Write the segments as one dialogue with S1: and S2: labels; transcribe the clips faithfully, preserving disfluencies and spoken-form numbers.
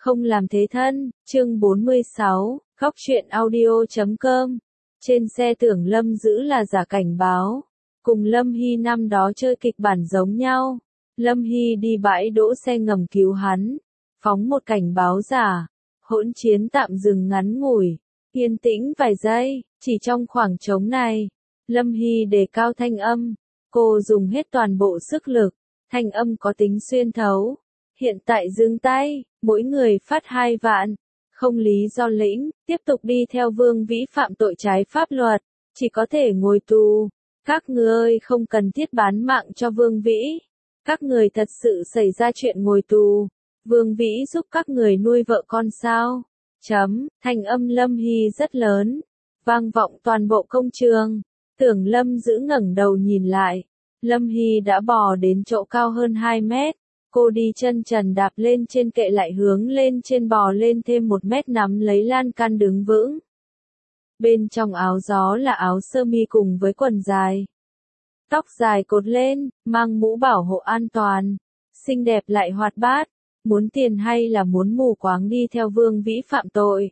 S1: Không làm thế thân, chương bốn mươi sáu, góc truyện audio chấm com. Trên xe tưởng Lâm giữ là giả cảnh báo. Cùng Lâm Hy năm đó chơi kịch bản giống nhau. Lâm Hy đi bãi đỗ xe ngầm cứu hắn. Phóng một cảnh báo giả. Hỗn chiến tạm dừng ngắn ngủi. Yên tĩnh vài giây, chỉ trong khoảng trống này. Lâm Hy đề cao thanh âm. Cô dùng hết toàn bộ sức lực. Thanh âm có tính xuyên thấu. Hiện tại dừng tay, mỗi người phát hai vạn. Không lý do lĩnh, tiếp tục đi theo Vương Vĩ phạm tội trái pháp luật, chỉ có thể ngồi tù. Các người không cần thiết bán mạng cho Vương Vĩ. Các người thật sự xảy ra chuyện ngồi tù. Vương Vĩ giúp các người nuôi vợ con sao? Chấm, thanh âm Lâm Hy rất lớn, vang vọng toàn bộ công trường. Tưởng Lâm giữ ngẩng đầu nhìn lại. Lâm Hy đã bò đến chỗ cao hơn hai mét. Cô đi chân trần đạp lên trên kệ lại hướng lên trên bò lên thêm một mét nắm lấy lan can đứng vững. Bên trong áo gió là áo sơ mi cùng với quần dài. Tóc dài cột lên, mang mũ bảo hộ an toàn. Xinh đẹp lại hoạt bát. Muốn tiền hay là muốn mù quáng đi theo Vương Vĩ phạm tội?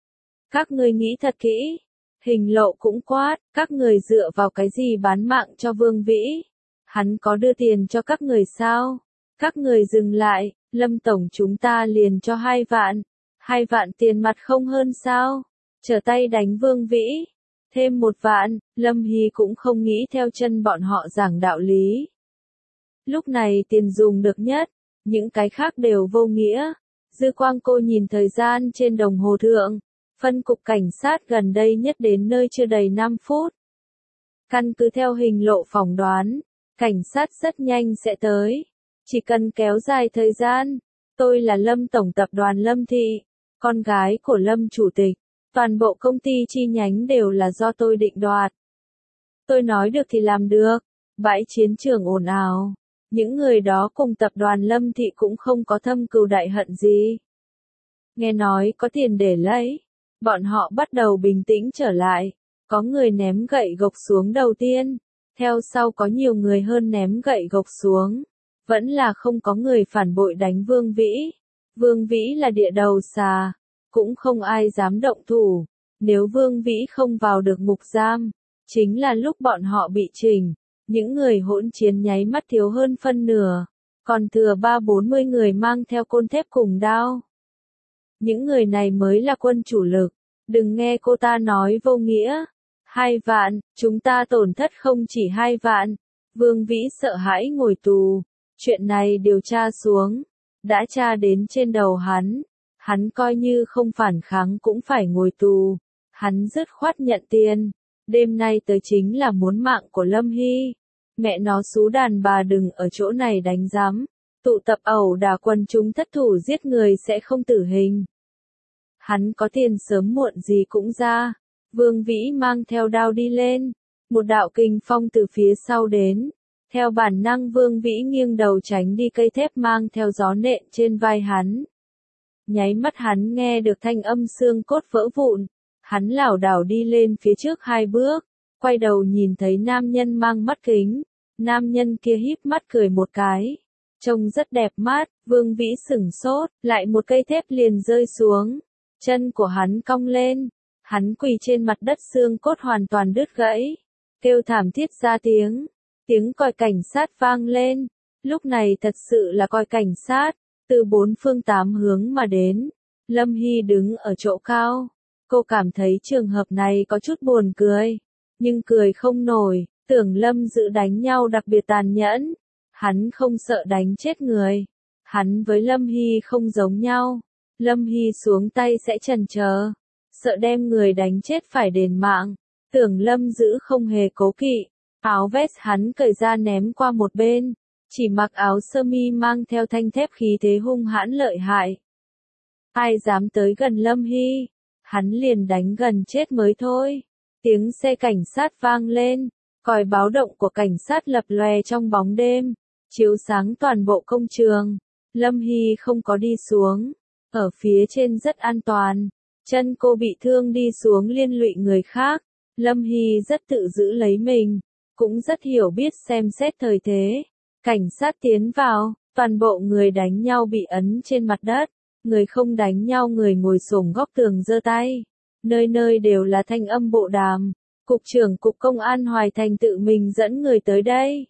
S1: Các người nghĩ thật kỹ. Hình lộ cũng quát, các người dựa vào cái gì bán mạng cho Vương Vĩ? Hắn có đưa tiền cho các người sao? Các người dừng lại, Lâm Tổng chúng ta liền cho hai vạn. Hai vạn tiền mặt không hơn sao? Trở tay đánh Vương Vĩ. Thêm một vạn, Lâm Hy cũng không nghĩ theo chân bọn họ giảng đạo lý. Lúc này tiền dùng được nhất, những cái khác đều vô nghĩa. Dư quang cô nhìn thời gian trên đồng hồ thượng. Phân cục cảnh sát gần đây nhất đến nơi chưa đầy năm phút. Căn cứ theo hình lộ phỏng đoán, cảnh sát rất nhanh sẽ tới. Chỉ cần kéo dài thời gian. Tôi là Lâm Tổng tập đoàn Lâm Thị, con gái của Lâm Chủ tịch. Toàn bộ công ty chi nhánh đều là do tôi định đoạt. Tôi nói được thì làm được. Bãi chiến trường ồn ào. Những người đó cùng tập đoàn Lâm Thị cũng không có thâm cừu đại hận gì. Nghe nói có tiền để lấy. Bọn họ bắt đầu bình tĩnh trở lại. Có người ném gậy gộc xuống đầu tiên. Theo sau có nhiều người hơn ném gậy gộc xuống. Vẫn là không có người phản bội đánh Vương Vĩ. Vương Vĩ là địa đầu xà. Cũng không ai dám động thủ. Nếu Vương Vĩ không vào được ngục giam, chính là lúc bọn họ bị chỉnh. Những người hỗn chiến nháy mắt thiếu hơn phân nửa. Còn thừa ba bốn mươi người mang theo côn thép cùng đao. Những người này mới là quân chủ lực. Đừng nghe cô ta nói vô nghĩa. Hai vạn, chúng ta tổn thất không chỉ hai vạn. Vương Vĩ sợ hãi ngồi tù. Chuyện này điều tra xuống. Đã tra đến trên đầu hắn. Hắn coi như không phản kháng cũng phải ngồi tù. Hắn dứt khoát nhận tiền. Đêm nay tới chính là muốn mạng của Lâm Hy. Mẹ nó xú đàn bà đừng ở chỗ này đánh giám. Tụ tập ẩu đả quần chúng thất thủ giết người sẽ không tử hình. Hắn có tiền sớm muộn gì cũng ra. Vương Vĩ mang theo đao đi lên. Một đạo kình phong từ phía sau đến. Theo bản năng Vương Vĩ nghiêng đầu tránh đi cây thép mang theo gió nện trên vai hắn. Nháy mắt hắn nghe được thanh âm xương cốt vỡ vụn. Hắn lảo đảo đi lên phía trước hai bước. Quay đầu nhìn thấy nam nhân mang mắt kính. Nam nhân kia híp mắt cười một cái. Trông rất đẹp mắt. Vương Vĩ sửng sốt. Lại một cây thép liền rơi xuống. Chân của hắn cong lên. Hắn quỳ trên mặt đất xương cốt hoàn toàn đứt gãy. Kêu thảm thiết ra tiếng. Tiếng còi cảnh sát vang lên. Lúc này thật sự là còi cảnh sát. Từ bốn phương tám hướng mà đến. Lâm Hy đứng ở chỗ cao. Cô cảm thấy trường hợp này có chút buồn cười. Nhưng cười không nổi. Tưởng Lâm giữ đánh nhau đặc biệt tàn nhẫn. Hắn không sợ đánh chết người. Hắn với Lâm Hy không giống nhau. Lâm Hy xuống tay sẽ chần chờ. Sợ đem người đánh chết phải đền mạng. Tưởng Lâm giữ không hề cố kỵ. Áo vest hắn cởi ra ném qua một bên. Chỉ mặc áo sơ mi mang theo thanh thép khí thế hung hãn lợi hại. Ai dám tới gần Lâm Hy, hắn liền đánh gần chết mới thôi. Tiếng xe cảnh sát vang lên, còi báo động của cảnh sát lập lòe trong bóng đêm, chiếu sáng toàn bộ công trường. Lâm Hy không có đi xuống, ở phía trên rất an toàn. Chân cô bị thương đi xuống liên lụy người khác. Lâm Hy rất tự giữ lấy mình, cũng rất hiểu biết xem xét thời thế. Cảnh sát tiến vào, toàn bộ người đánh nhau bị ấn trên mặt đất. Người không đánh nhau người ngồi xổm góc tường giơ tay. Nơi nơi đều là thanh âm bộ đàm. Cục trưởng Cục Công an Hoài Thành tự mình dẫn người tới đây.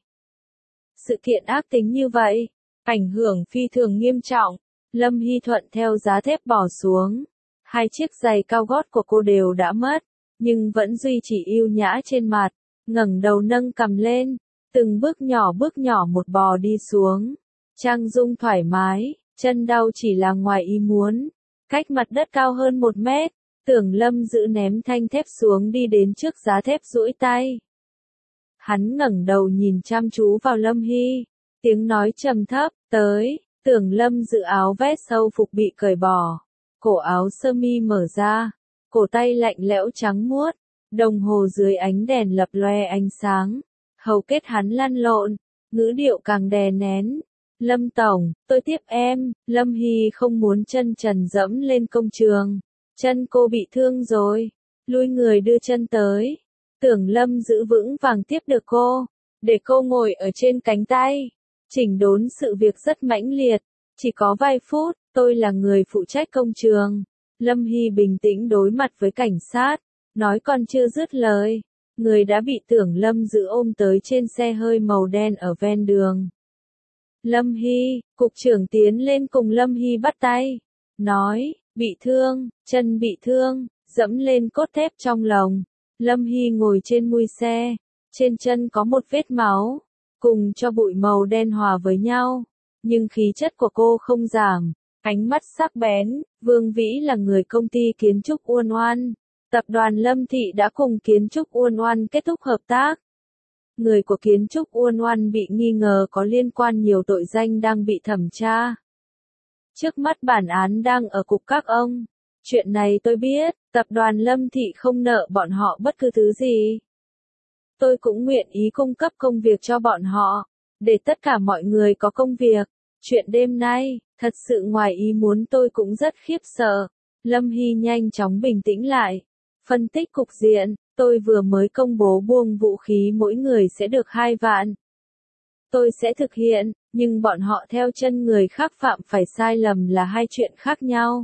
S1: Sự kiện ác tính như vậy, ảnh hưởng phi thường nghiêm trọng. Lâm Hy thuận theo giá thép bỏ xuống. Hai chiếc giày cao gót của cô đều đã mất, nhưng vẫn duy trì yêu nhã trên mặt, ngẩng đầu nâng cằm lên, từng bước nhỏ bước nhỏ một bò đi xuống. Trang dung thoải mái, chân đau chỉ là ngoài ý muốn. Cách mặt đất cao hơn một mét, Tưởng Lâm giữ ném thanh thép xuống đi đến trước giá thép duỗi tay. Hắn ngẩng đầu nhìn chăm chú vào Lâm Hy, tiếng nói trầm thấp, tới. Tưởng Lâm giữ áo vest sâu phục bị cởi bỏ, cổ áo sơ mi mở ra, cổ tay lạnh lẽo trắng muốt, đồng hồ dưới ánh đèn lập loe ánh sáng, hầu kết hắn lăn lộn, ngữ điệu càng đè nén. Lâm tổng, tôi tiếp em. Lâm Hy không muốn chân trần dẫm lên công trường, chân cô bị thương rồi, lui người đưa chân tới. Tưởng Lâm giữ vững vàng tiếp được cô, để cô ngồi ở trên cánh tay. Chỉnh đốn sự việc rất mãnh liệt, chỉ có vài phút, tôi là người phụ trách công trường. Lâm Hy bình tĩnh đối mặt với cảnh sát, nói còn chưa dứt lời. Người đã bị Tưởng Lâm giữ ôm tới trên xe hơi màu đen ở ven đường. Lâm Hy, cục trưởng tiến lên cùng Lâm Hy bắt tay, nói, bị thương, chân bị thương, dẫm lên cốt thép trong lồng. Lâm Hy ngồi trên mui xe, trên chân có một vết máu, cùng cho bụi màu đen hòa với nhau, nhưng khí chất của cô không giảm, ánh mắt sắc bén. Vương Vĩ là người công ty kiến trúc Uôn Oan, tập đoàn Lâm Thị đã cùng kiến trúc Uôn Oan kết thúc hợp tác. Người của kiến trúc Uôn Oan bị nghi ngờ có liên quan nhiều tội danh đang bị thẩm tra. Trước mắt bản án đang ở cục các ông. Chuyện này tôi biết, tập đoàn Lâm Thị không nợ bọn họ bất cứ thứ gì. Tôi cũng nguyện ý cung cấp công việc cho bọn họ, để tất cả mọi người có công việc. Chuyện đêm nay, thật sự ngoài ý muốn, tôi cũng rất khiếp sợ. Lâm Hy nhanh chóng bình tĩnh lại, phân tích cục diện. Tôi vừa mới công bố buông vũ khí mỗi người sẽ được hai vạn. Tôi sẽ thực hiện, nhưng bọn họ theo chân người khác phạm phải sai lầm là hai chuyện khác nhau.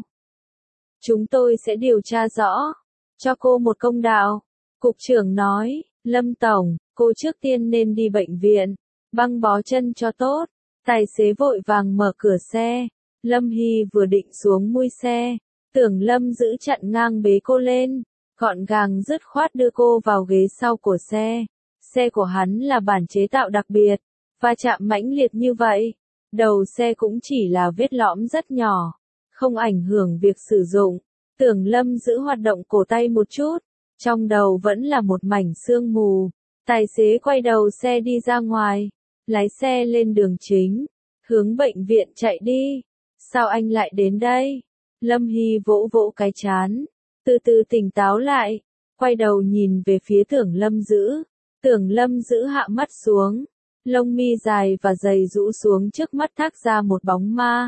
S1: Chúng tôi sẽ điều tra rõ, cho cô một công đạo. Cục trưởng nói, Lâm tổng, cô trước tiên nên đi bệnh viện, băng bó chân cho tốt. Tài xế vội vàng mở cửa xe. Lâm Hy vừa định xuống mui xe, Tưởng Lâm giữ chặn ngang bế cô lên, gọn gàng dứt khoát đưa cô vào ghế sau của xe. Xe của hắn là bản chế tạo đặc biệt, va chạm mãnh liệt như vậy, đầu xe cũng chỉ là vết lõm rất nhỏ, không ảnh hưởng việc sử dụng. Tưởng Lâm giữ hoạt động cổ tay một chút, trong đầu vẫn là một mảnh sương mù. Tài xế quay đầu xe đi ra ngoài, lái xe lên đường chính, hướng bệnh viện chạy đi. Sao anh lại đến đây? Lâm Hy vỗ vỗ cái trán, từ từ tỉnh táo lại, quay đầu nhìn về phía Tưởng Lâm giữ. Tưởng Lâm giữ hạ mắt xuống, lông mi dài và dày rũ xuống trước mắt thác ra một bóng ma.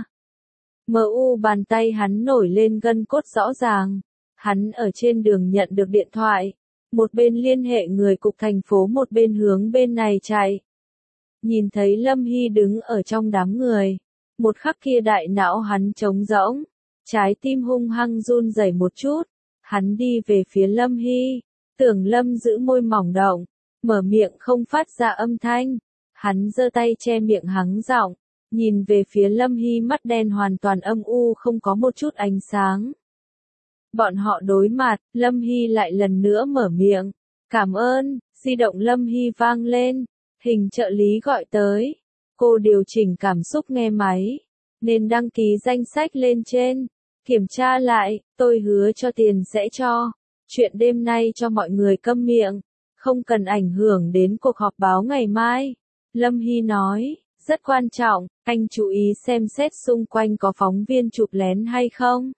S1: Mờ u bàn tay hắn nổi lên gân cốt rõ ràng. Hắn ở trên đường nhận được điện thoại, một bên liên hệ người cục thành phố, một bên hướng bên này chạy. Nhìn thấy Lâm Hy đứng ở trong đám người, một khắc kia đại não hắn trống rỗng, trái tim hung hăng run rẩy một chút. Hắn đi về phía Lâm Hy, Tưởng Lâm giữ môi mỏng động, mở miệng không phát ra âm thanh. Hắn giơ tay che miệng hắng giọng, nhìn về phía Lâm Hy, mắt đen hoàn toàn âm u, không có một chút ánh sáng. Bọn họ đối mặt, Lâm Hy lại lần nữa mở miệng, cảm ơn. Di động Lâm Hy vang lên, hình trợ lý gọi tới. Cô điều chỉnh cảm xúc nghe máy, nên đăng ký danh sách lên trên. Kiểm tra lại, tôi hứa cho tiền sẽ cho. Chuyện đêm nay cho mọi người câm miệng, không cần ảnh hưởng đến cuộc họp báo ngày mai. Lâm Hy nói, rất quan trọng, anh chú ý xem xét xung quanh có phóng viên chụp lén hay không.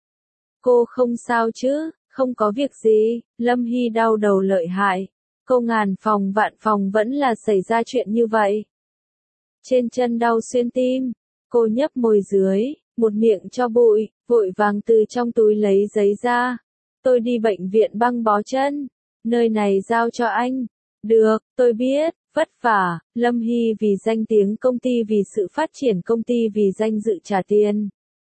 S1: Cô không sao chứ? Không có việc gì. Lâm Hy đau đầu lợi hại. Cô ngàn phòng vạn phòng vẫn là xảy ra chuyện như vậy. Trên chân đau xuyên tim. Cô nhấp môi dưới, một miệng cho bụi, vội vàng từ trong túi lấy giấy ra. Tôi đi bệnh viện băng bó chân. Nơi này giao cho anh. Được, tôi biết, vất vả. Lâm Hy vì danh tiếng công ty, vì sự phát triển công ty, vì danh dự trả tiền.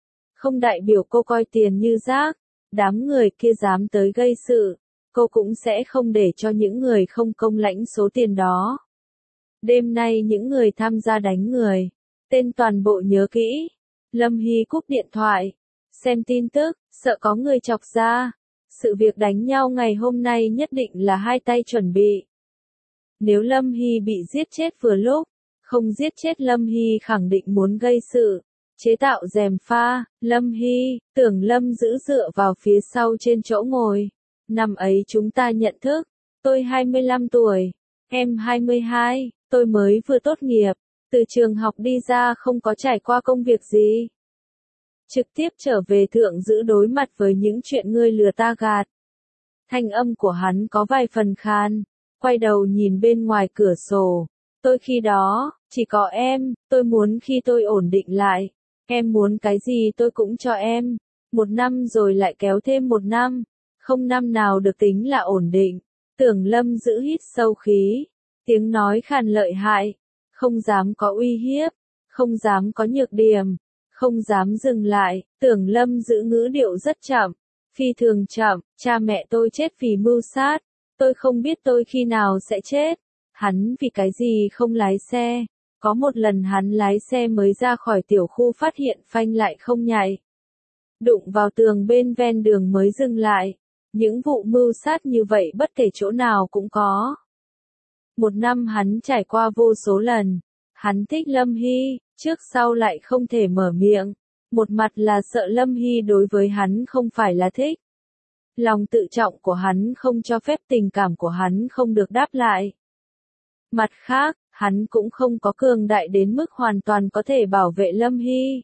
S1: không đại biểu cô coi tiền như rác. Đám người kia dám tới gây sự, cô cũng sẽ không để cho những người không công lãnh số tiền đó. Đêm nay những người tham gia đánh người, tên toàn bộ nhớ kỹ. Lâm Hy cúp điện thoại, xem tin tức, sợ có người chọc ra. Sự việc đánh nhau ngày hôm nay nhất định là hai tay chuẩn bị. Nếu Lâm Hy bị giết chết vừa lúc, không giết chết Lâm Hy khẳng định muốn gây sự. Chế tạo rèm pha, Lâm Hy, Tưởng Lâm giữ dựa vào phía sau trên chỗ ngồi. Năm ấy chúng ta nhận thức, tôi hai mươi lăm tuổi, em hai mươi hai, tôi mới vừa tốt nghiệp, từ trường học đi ra không có trải qua công việc gì. Trực tiếp trở về thượng giữ đối mặt với những chuyện ngươi lừa ta gạt. Thanh âm của hắn có vài phần khan, quay đầu nhìn bên ngoài cửa sổ. Tôi khi đó, chỉ có em, tôi muốn khi tôi ổn định lại. Em muốn cái gì tôi cũng cho em. Một năm rồi lại kéo thêm một năm. Không năm nào được tính là ổn định. Tưởng Lâm giữ hít sâu khí. Tiếng nói khàn lợi hại. Không dám có uy hiếp. Không dám có nhược điểm. Không dám dừng lại. Tưởng Lâm giữ ngữ điệu rất chậm. Phi thường chậm. Cha mẹ tôi chết vì mưu sát. Tôi không biết tôi khi nào sẽ chết. Hắn vì cái gì không lái xe. Có một lần hắn lái xe mới ra khỏi tiểu khu phát hiện phanh lại không nhảy. Đụng vào tường bên ven đường mới dừng lại. Những vụ mưu sát như vậy bất kể chỗ nào cũng có. Một năm hắn trải qua vô số lần. Hắn thích Lâm Hy, trước sau lại không thể mở miệng. Một mặt là sợ Lâm Hy đối với hắn không phải là thích. Lòng tự trọng của hắn không cho phép tình cảm của hắn không được đáp lại. Mặt khác, hắn cũng không có cường đại đến mức hoàn toàn có thể bảo vệ Lâm Hy.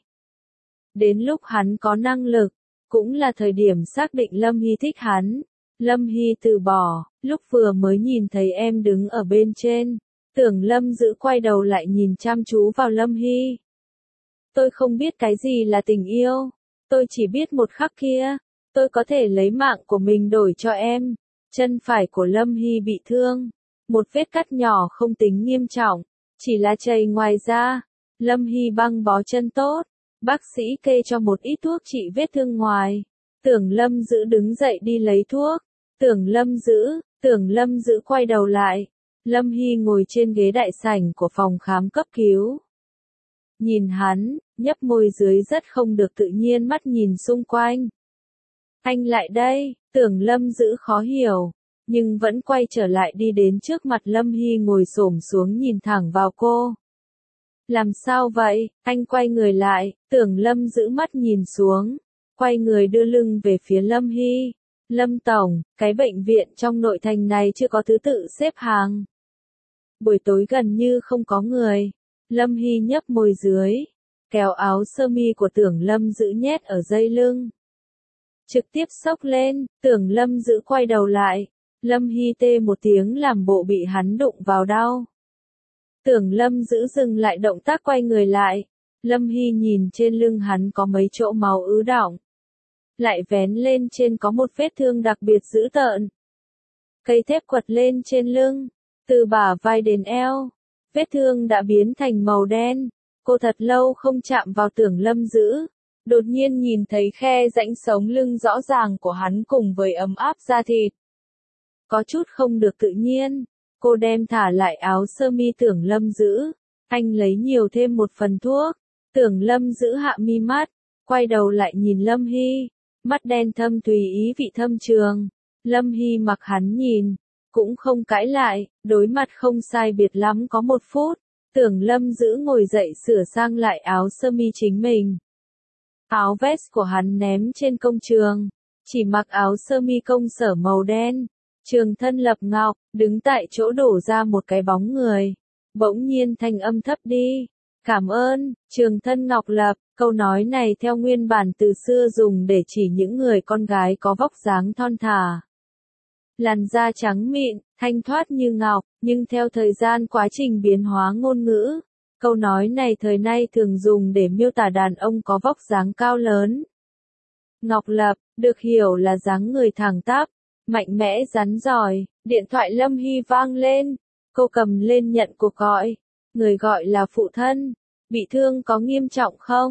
S1: Đến lúc hắn có năng lực, cũng là thời điểm xác định Lâm Hy thích hắn. Lâm Hy từ bỏ, lúc vừa mới nhìn thấy em đứng ở bên trên. Tưởng Lâm giữ quay đầu lại nhìn chăm chú vào Lâm Hy. Tôi không biết cái gì là tình yêu. Tôi chỉ biết một khắc kia, tôi có thể lấy mạng của mình đổi cho em. Chân phải của Lâm Hy bị thương. Một vết cắt nhỏ không tính nghiêm trọng, chỉ là chảy ngoài da. Lâm Hy băng bó chân tốt, bác sĩ kê cho một ít thuốc trị vết thương ngoài. Tưởng Lâm giữ đứng dậy đi lấy thuốc. Tưởng Lâm giữ, Tưởng Lâm giữ quay đầu lại. Lâm Hy ngồi trên ghế đại sảnh của phòng khám cấp cứu. Nhìn hắn, nhấp môi dưới rất không được tự nhiên mắt nhìn xung quanh. Anh lại đây, Tưởng Lâm giữ khó hiểu. Nhưng vẫn quay trở lại đi đến trước mặt Lâm Hy ngồi xổm xuống nhìn thẳng vào cô. Làm sao vậy? Anh quay người lại, Tưởng Lâm giữ mắt nhìn xuống. Quay người đưa lưng về phía Lâm Hy. Lâm Tổng, cái bệnh viện trong nội thành này chưa có thứ tự xếp hàng. Buổi tối gần như không có người. Lâm Hy nhấp môi dưới. Kéo áo sơ mi của Tưởng Lâm giữ nhét ở dây lưng. Trực tiếp xốc lên, Tưởng Lâm giữ quay đầu lại. Lâm Hy tê một tiếng làm bộ bị hắn đụng vào đau. Tưởng Lâm giữ dừng lại động tác quay người lại. Lâm Hy nhìn trên lưng hắn có mấy chỗ máu ứ đọng. Lại vén lên trên có một vết thương đặc biệt dữ tợn. Cây thép quật lên trên lưng, từ bả vai đến eo. Vết thương đã biến thành màu đen. Cô thật lâu không chạm vào Tưởng Lâm giữ. Đột nhiên nhìn thấy khe rãnh sống lưng rõ ràng của hắn cùng với ấm áp da thịt. Có chút không được tự nhiên, cô đem thả lại áo sơ mi Tưởng Lâm giữ. Anh lấy nhiều thêm một phần thuốc. Tưởng Lâm giữ hạ mi mắt, quay đầu lại nhìn Lâm Hy. Mắt đen thâm tùy ý vị thâm trường. Lâm Hy mặc hắn nhìn, cũng không cãi lại, đối mặt không sai biệt lắm có một phút. Tưởng Lâm giữ ngồi dậy sửa sang lại áo sơ mi chính mình. Áo vest của hắn ném trên công trường, chỉ mặc áo sơ mi công sở màu đen. Trường Thân Lập Ngọc, đứng tại chỗ đổ ra một cái bóng người. Bỗng nhiên thanh âm thấp đi. Cảm ơn, Trường Thân Ngọc Lập. Câu nói này theo nguyên bản từ xưa dùng để chỉ những người con gái có vóc dáng thon thả. Làn da trắng mịn, thanh thoát như ngọc, nhưng theo thời gian quá trình biến hóa ngôn ngữ. Câu nói này thời nay thường dùng để miêu tả đàn ông có vóc dáng cao lớn. Ngọc Lập, được hiểu là dáng người thẳng tắp, mạnh mẽ rắn giỏi. Điện thoại Lâm Hy vang lên. Cô cầm lên nhận cuộc gọi. Người gọi là phụ thân. Bị thương có nghiêm trọng không?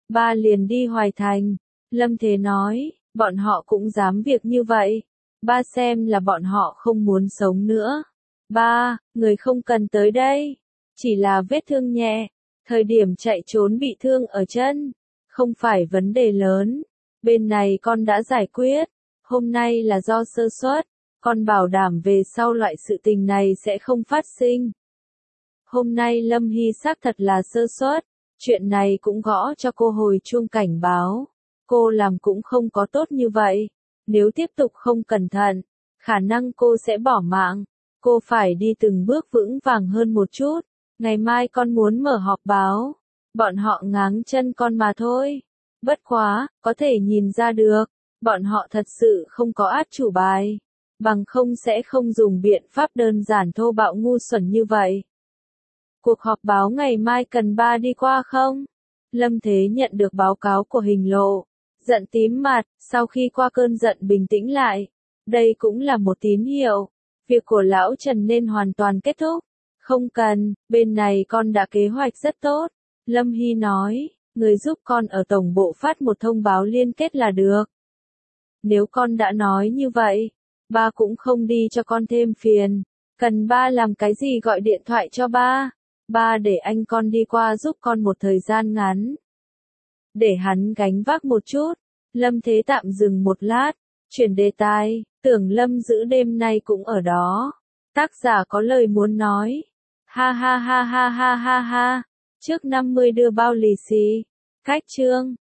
S1: ba liền đi Hoài Thành. Lâm Thế nói, bọn họ cũng dám việc như vậy. Ba xem là bọn họ không muốn sống nữa. Ba, người không cần tới đây. Chỉ là vết thương nhẹ. Thời điểm chạy trốn bị thương ở chân. Không phải vấn đề lớn. Bên này con đã giải quyết. Hôm nay là do sơ suất. Con bảo đảm về sau loại sự tình này sẽ không phát sinh. Hôm nay Lâm Hy xác thật là sơ suất. Chuyện này cũng gõ cho cô hồi chuông cảnh báo. Cô làm cũng không có tốt như vậy. Nếu tiếp tục không cẩn thận, khả năng cô sẽ bỏ mạng. Cô phải đi từng bước vững vàng hơn một chút. Ngày mai con muốn mở họp báo. Bọn họ ngáng chân con mà thôi. Bất quá, có thể nhìn ra được. Bọn họ thật sự không có át chủ bài. Bằng không sẽ không dùng biện pháp đơn giản thô bạo ngu xuẩn như vậy. Cuộc họp báo ngày mai cần ba đi qua không? Lâm Thế nhận được báo cáo của Hình Lộ. Giận tím mặt, sau khi qua cơn giận bình tĩnh lại. Đây cũng là một tín hiệu. Việc của Lão Trần nên hoàn toàn kết thúc. Không cần, bên này con đã kế hoạch rất tốt. Lâm Hy nói, người giúp con ở tổng bộ phát một thông báo liên kết là được. Nếu con đã nói như vậy, ba cũng không đi cho con thêm phiền. Cần ba làm cái gì gọi điện thoại cho ba. Ba để anh con đi qua giúp con một thời gian ngắn. Để hắn gánh vác một chút. Lâm Thế tạm dừng một lát. Chuyển đề tài, tưởng Lâm Dữ đêm nay cũng ở đó. Tác giả có lời muốn nói. Ha ha ha ha ha ha ha. Trước năm mươi đưa bao lì xì. Cách chương.